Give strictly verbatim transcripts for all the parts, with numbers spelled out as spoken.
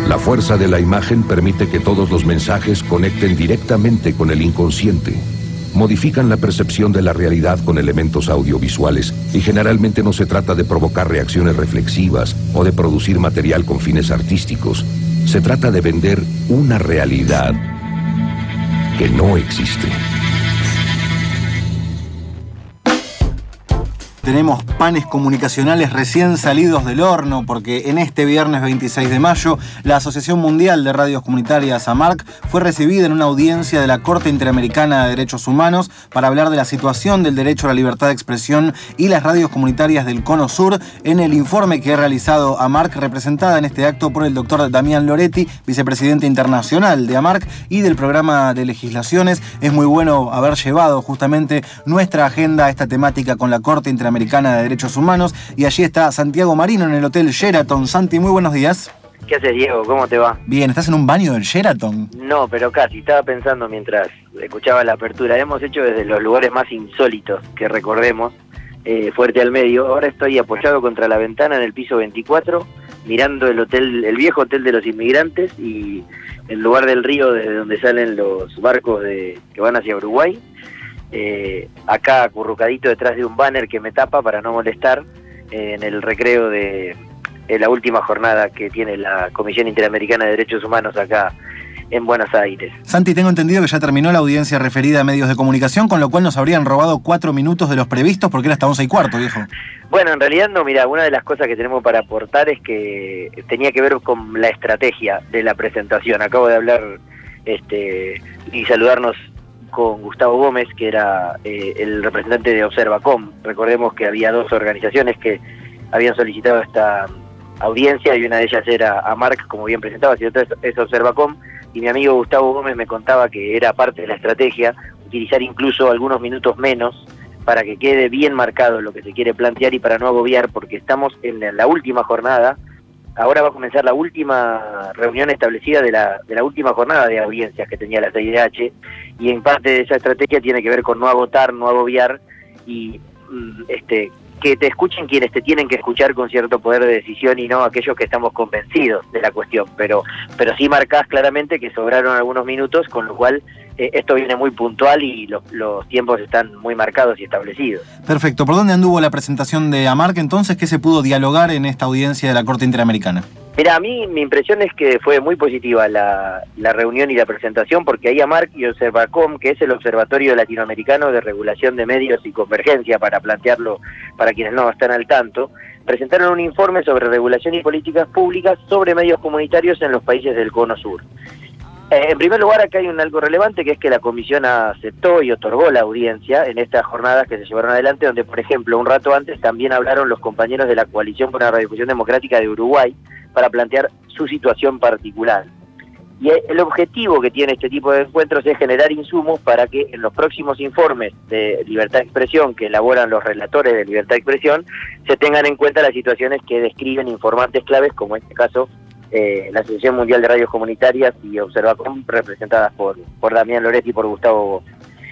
La fuerza de la imagen permite que todos los mensajes conecten directamente con el inconsciente. Modifican la percepción de la realidad con elementos audiovisuales y generalmente no se trata de provocar reacciones reflexivas o de producir material con fines artísticos. Se trata de vender una realidad que no existe. Tenemos panes comunicacionales recién salidos del horno porque en este viernes veintiséis de mayo la Asociación Mundial de Radios Comunitarias, AMARC, fue recibida en una audiencia de la Corte Interamericana de Derechos Humanos para hablar de la situación del derecho a la libertad de expresión y las radios comunitarias del Cono Sur en el informe que ha realizado AMARC, representada en este acto por el doctor Damián Loretti, vicepresidente internacional de AMARC y del programa de legislaciones. Es muy bueno haber llevado justamente nuestra agenda a esta temática con la Corte Interamericana de Derechos Humanos, y allí está Santiago Marino en el Hotel Sheraton. Santi, muy buenos días. ¿Qué haces, Diego? ¿Cómo te va? Bien, ¿estás en un baño del Sheraton? No, pero casi. Estaba pensando mientras escuchaba la apertura. Hemos hecho desde los lugares más insólitos que recordemos, eh, Fuerte al Medio. Ahora estoy apoyado contra la ventana en el piso veinticuatro, mirando el hotel, el viejo hotel de los inmigrantes y el lugar del río desde donde salen los barcos de, que van hacia Uruguay. Eh, acá acurrucadito detrás de un banner que me tapa para no molestar, eh, en el recreo de eh, la última jornada que tiene la Comisión Interamericana de Derechos Humanos acá en Buenos Aires. Santi, tengo entendido que ya terminó la audiencia referida a medios de comunicación, con lo cual nos habrían robado cuatro minutos de los previstos porque era hasta once y cuarto, viejo. Bueno, en realidad no, mira, una de las cosas que tenemos para aportar es que tenía que ver con la estrategia de la presentación. Acabo de hablar este, y saludarnos con Gustavo Gómez, que era eh, el representante de Observacom. Recordemos que había dos organizaciones que habían solicitado esta audiencia y una de ellas era AMARC, como bien presentaba, y otra es Observacom, y mi amigo Gustavo Gómez me contaba que era parte de la estrategia utilizar incluso algunos minutos menos para que quede bien marcado lo que se quiere plantear y para no agobiar, porque estamos en la última jornada. Ahora va a comenzar la última reunión establecida de la, de la última jornada de audiencias que tenía la C I D H, y en parte de esa estrategia tiene que ver con no agotar, no agobiar y este que te escuchen quienes te tienen que escuchar con cierto poder de decisión y no aquellos que estamos convencidos de la cuestión, pero pero sí marcás claramente que sobraron algunos minutos, con lo cual eh, esto viene muy puntual y lo, los tiempos están muy marcados y establecidos. Perfecto. ¿Por dónde anduvo la presentación de AMARC entonces? ¿Qué se pudo dialogar en esta audiencia de la Corte Interamericana? Mira, a mí mi impresión es que fue muy positiva la, la reunión y la presentación, porque ahí AMARC y Observacom, que es el Observatorio Latinoamericano de Regulación de Medios y Convergencia, para plantearlo para quienes no están al tanto, presentaron un informe sobre regulación y políticas públicas sobre medios comunitarios en los países del Cono Sur. Eh, en primer lugar, acá hay un algo relevante, que es que la Comisión aceptó y otorgó la audiencia en estas jornadas que se llevaron adelante, donde, por ejemplo, un rato antes también hablaron los compañeros de la Coalición por la Radiodifusión Democrática de Uruguay para plantear su situación particular. Y el objetivo que tiene este tipo de encuentros es generar insumos para que en los próximos informes de libertad de expresión que elaboran los relatores de libertad de expresión se tengan en cuenta las situaciones que describen informantes claves, como en este caso eh, la Asociación Mundial de Radios Comunitarias y Observacom, representadas por, por Damián Loretti y por Gustavo Gómez.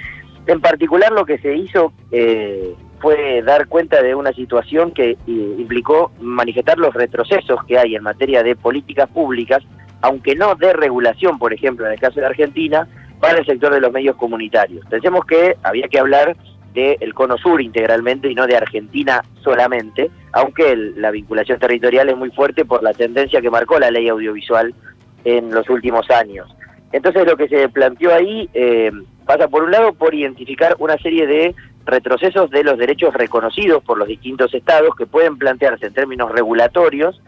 En particular, lo que se hizo eh, fue dar cuenta de una situación que eh, implicó manifestar los retrocesos que hay en materia de políticas públicas, aunque no de regulación, por ejemplo, en el caso de Argentina, para el sector de los medios comunitarios. Pensemos que había que hablar del Cono Sur integralmente y no de Argentina solamente, aunque el, la vinculación territorial es muy fuerte por la tendencia que marcó la ley audiovisual en los últimos años. Entonces, lo que se planteó ahí eh, pasa, por un lado, por identificar una serie de retrocesos de los derechos reconocidos por los distintos estados que pueden plantearse en términos regulatorios,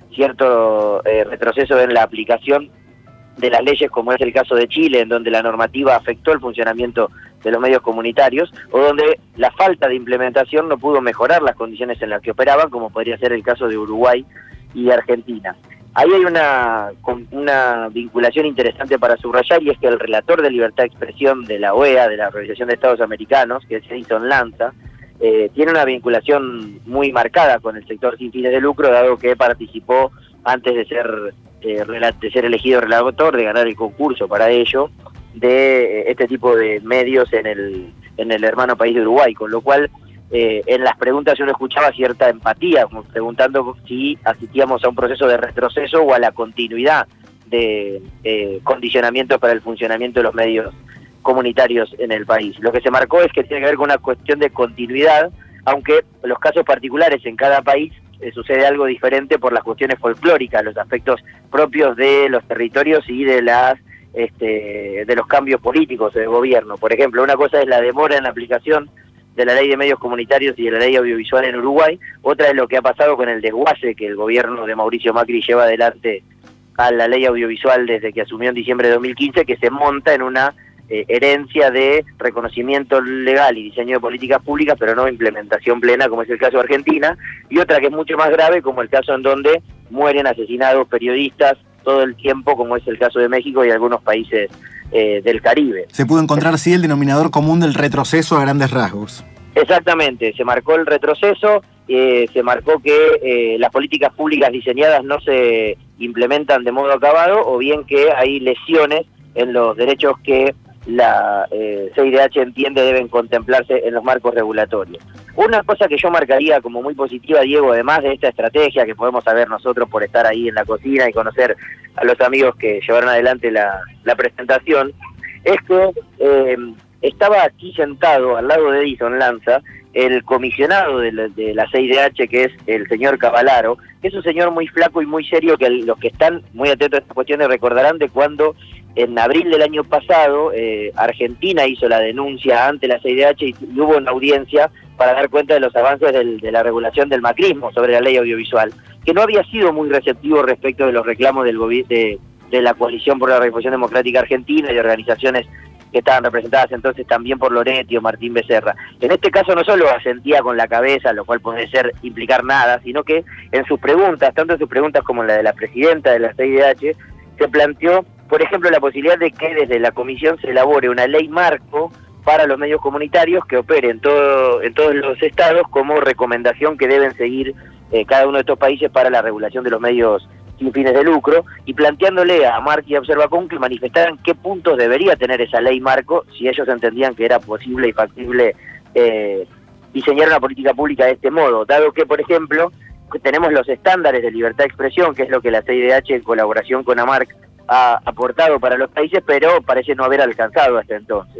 cierto eh, retroceso en la aplicación de las leyes, como es el caso de Chile, en donde la normativa afectó el funcionamiento de los medios comunitarios, o donde la falta de implementación no pudo mejorar las condiciones en las que operaban, como podría ser el caso de Uruguay y Argentina. Ahí hay una, una vinculación interesante para subrayar, y es que el relator de libertad de expresión de la O E A, de la Organización de Estados Americanos, que es Jason Lanza, eh, tiene una vinculación muy marcada con el sector sin fines de lucro, dado que participó antes de ser, eh, de ser elegido relator, de ganar el concurso para ello, de eh, este tipo de medios en el, en el hermano país de Uruguay, con lo cual Eh, en las preguntas uno escuchaba cierta empatía, preguntando si asistíamos a un proceso de retroceso o a la continuidad de eh, condicionamientos para el funcionamiento de los medios comunitarios en el país. Lo que se marcó es que tiene que ver con una cuestión de continuidad, aunque en los casos particulares en cada país eh, sucede algo diferente por las cuestiones folclóricas, los aspectos propios de los territorios y de las este, de los cambios políticos de gobierno. Por ejemplo, una cosa es la demora en la aplicación de la ley de medios comunitarios y de la ley audiovisual en Uruguay, otra es lo que ha pasado con el desguace que el gobierno de Mauricio Macri lleva adelante a la ley audiovisual desde que asumió en diciembre de dos mil quince, que se monta en una eh, herencia de reconocimiento legal y diseño de políticas públicas, pero no implementación plena, como es el caso de Argentina, y otra que es mucho más grave, como el caso en donde mueren asesinados periodistas todo el tiempo, como es el caso de México y algunos países eh, del Caribe. Se pudo encontrar, sí, el denominador común del retroceso a grandes rasgos. Exactamente, se marcó el retroceso, eh, se marcó que eh, las políticas públicas diseñadas no se implementan de modo acabado, o bien que hay lesiones en los derechos que la eh, C I D H entiende deben contemplarse en los marcos regulatorios. Una cosa que yo marcaría como muy positiva, Diego, además de esta estrategia que podemos saber nosotros por estar ahí en la cocina y conocer a los amigos que llevaron adelante la, la presentación, es que eh, estaba aquí sentado al lado de Edison Lanza el comisionado de la, de la C I D H, que es el señor Cavallaro, que es un señor muy flaco y muy serio, que los que están muy atentos a estas cuestiones recordarán de cuando en abril del año pasado eh, Argentina hizo la denuncia ante la C I D H y, y hubo una audiencia para dar cuenta de los avances del, de la regulación del macrismo sobre la ley audiovisual, que no había sido muy receptivo respecto de los reclamos del gobi- de, de la Coalición por la Revolución Democrática Argentina y de organizaciones que estaban representadas entonces también por Loretti o Martín Becerra. En este caso no solo asentía con la cabeza, lo cual puede ser implicar nada, sino que en sus preguntas, tanto en sus preguntas como en la de la presidenta de la C I D H, se planteó, por ejemplo, la posibilidad de que desde la comisión se elabore una ley marco para los medios comunitarios que opere en, todo, en todos los estados como recomendación que deben seguir eh, cada uno de estos países para la regulación de los medios sin fines de lucro, y planteándole a Marc y a Observacom que manifestaran qué puntos debería tener esa ley marco si ellos entendían que era posible y factible eh, diseñar una política pública de este modo, dado que, por ejemplo, tenemos los estándares de libertad de expresión, que es lo que la C I D H en colaboración con AMARC ha aportado para los países, pero parece no haber alcanzado hasta entonces.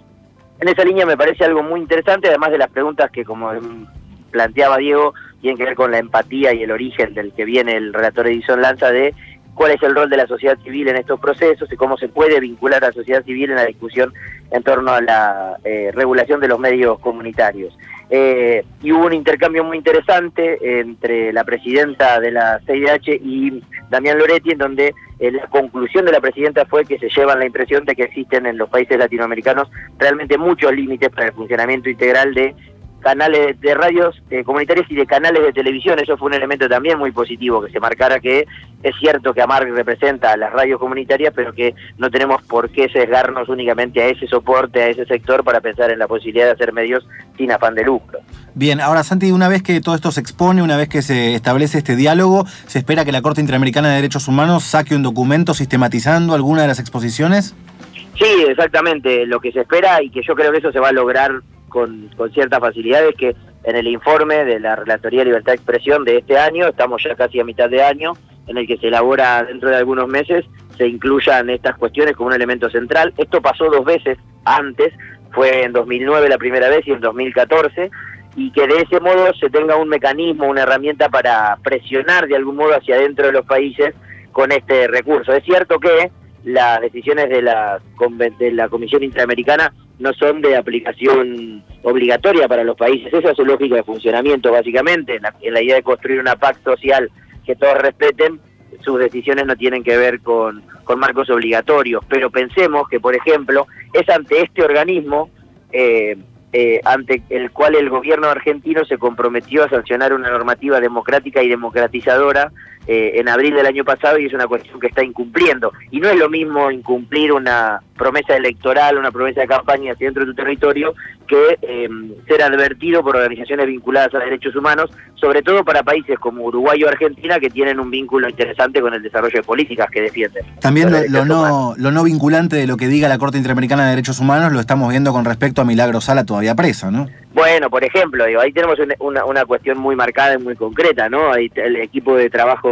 En esa línea me parece algo muy interesante, además de las preguntas que, como planteaba Diego, tienen que ver con la empatía y el origen del que viene el relator Edison Lanza, de cuál es el rol de la sociedad civil en estos procesos y cómo se puede vincular a la sociedad civil en la discusión en torno a la eh, regulación de los medios comunitarios. Eh, y hubo un intercambio muy interesante entre la presidenta de la C I D H y Damián Loretti, en donde eh, la conclusión de la presidenta fue que se llevan la impresión de que existen en los países latinoamericanos realmente muchos límites para el funcionamiento integral de canales de radios eh, comunitarios y de canales de televisión. Eso fue un elemento también muy positivo, que se marcara que es cierto que AMARC representa a las radios comunitarias, pero que no tenemos por qué sesgarnos únicamente a ese soporte, a ese sector, para pensar en la posibilidad de hacer medios sin afán de lucro. Bien, ahora Santi, una vez que todo esto se expone, una vez que se establece este diálogo, ¿se espera que la Corte Interamericana de Derechos Humanos saque un documento sistematizando alguna de las exposiciones? Sí, exactamente. Lo que se espera, y que yo creo que eso se va a lograr con, con cierta facilidad, es que en el informe de la Relatoría de Libertad de Expresión de este año, estamos ya casi a mitad de año, en el que se elabora dentro de algunos meses, se incluyan estas cuestiones como un elemento central. Esto pasó dos veces antes, fue en dos mil nueve la primera vez y en dos mil catorce, y que de ese modo se tenga un mecanismo, una herramienta para presionar de algún modo hacia adentro de los países con este recurso. Es cierto que las decisiones de la, de la Comisión Interamericana no son de aplicación obligatoria para los países, esa es su lógica de funcionamiento básicamente, en la, en la idea de construir una paz social que todos respeten. Sus decisiones no tienen que ver con, con marcos obligatorios, pero pensemos que, por ejemplo, es ante este organismo eh, eh, ante el cual el gobierno argentino se comprometió a sancionar una normativa democrática y democratizadora eh, en abril del año pasado, y es una cuestión que está incumpliendo. Y no es lo mismo incumplir una promesa electoral, una promesa de campaña hacia dentro de tu territorio, que eh, ser advertido por organizaciones vinculadas a derechos humanos, sobre todo para países como Uruguay o Argentina, que tienen un vínculo interesante con el desarrollo de políticas que defienden. También lo, lo, no, lo no vinculante de lo que diga la Corte Interamericana de Derechos Humanos lo estamos viendo con respecto a Milagro Sala, todavía presa, ¿no? Bueno, por ejemplo, digo, ahí tenemos una, una, una cuestión muy marcada y muy concreta, ¿no? Ahí el equipo de trabajo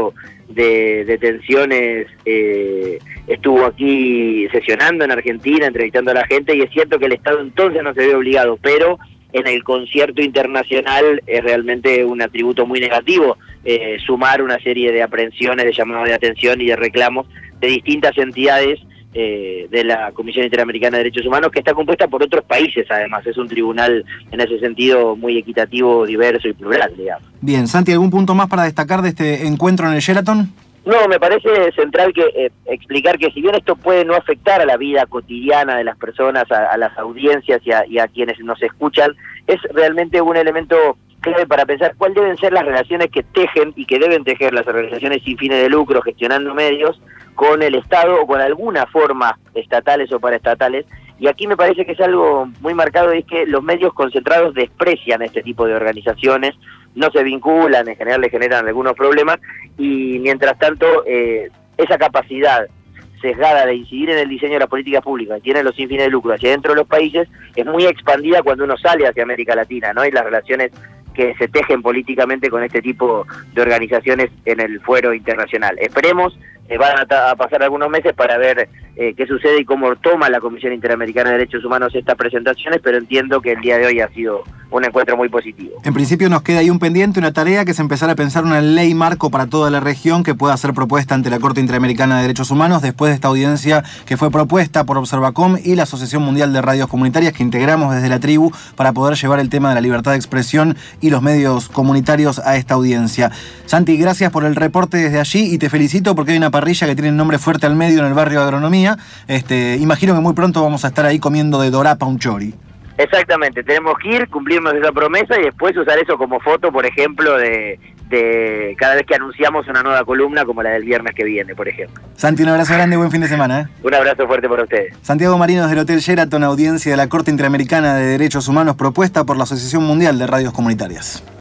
de detenciones eh, estuvo aquí sesionando en Argentina, entrevistando a la gente, y es cierto que el Estado entonces no se ve obligado, pero en el concierto internacional es realmente un atributo muy negativo eh, sumar una serie de aprehensiones, de llamados de atención y de reclamos de distintas entidades eh, de la Comisión Interamericana de Derechos Humanos, que está compuesta por otros países además. Es un tribunal en ese sentido muy equitativo, diverso y plural, digamos. Bien, Santi, ¿algún punto más para destacar de este encuentro en el Sheraton? No, me parece central que eh, explicar que si bien esto puede no afectar a la vida cotidiana de las personas, a, a las audiencias y a, y a quienes nos escuchan, es realmente un elemento clave para pensar cuáles deben ser las relaciones que tejen y que deben tejer las organizaciones sin fines de lucro gestionando medios con el Estado o con alguna forma estatales o paraestatales. Y aquí me parece que es algo muy marcado, y es que los medios concentrados desprecian este tipo de organizaciones, no se vinculan, en general le generan algunos problemas, y mientras tanto eh, esa capacidad sesgada de incidir en el diseño de las políticas públicas que tienen los sin fines de lucro hacia dentro de los países es muy expandida cuando uno sale hacia América Latina, ¿no? Y las relaciones que se tejen políticamente con este tipo de organizaciones en el fuero internacional. Esperemos, eh, van a, a pasar algunos meses para ver eh, qué sucede y cómo toma la Comisión Interamericana de Derechos Humanos estas presentaciones, pero entiendo que el día de hoy ha sido un encuentro muy positivo. En principio nos queda ahí un pendiente, una tarea, que es empezar a pensar una ley marco para toda la región que pueda ser propuesta ante la Corte Interamericana de Derechos Humanos después de esta audiencia que fue propuesta por Observacom y la Asociación Mundial de Radios Comunitarias, que integramos desde la tribu para poder llevar el tema de la libertad de expresión y los medios comunitarios a esta audiencia. Santi, gracias por el reporte desde allí y te felicito porque hay una parrilla que tiene el nombre fuerte al medio en el barrio de Agronomía. Este, imagino que muy pronto vamos a estar ahí comiendo de dorapa un chori. Exactamente, tenemos que ir, cumplirnos esa promesa y después usar eso como foto, por ejemplo, de, de cada vez que anunciamos una nueva columna como la del viernes que viene, por ejemplo. Santi, un abrazo grande, buen fin de semana. ¿eh? Un abrazo fuerte para ustedes. Santiago Marinos del Hotel Sheraton, audiencia de la Corte Interamericana de Derechos Humanos propuesta por la Asociación Mundial de Radios Comunitarias.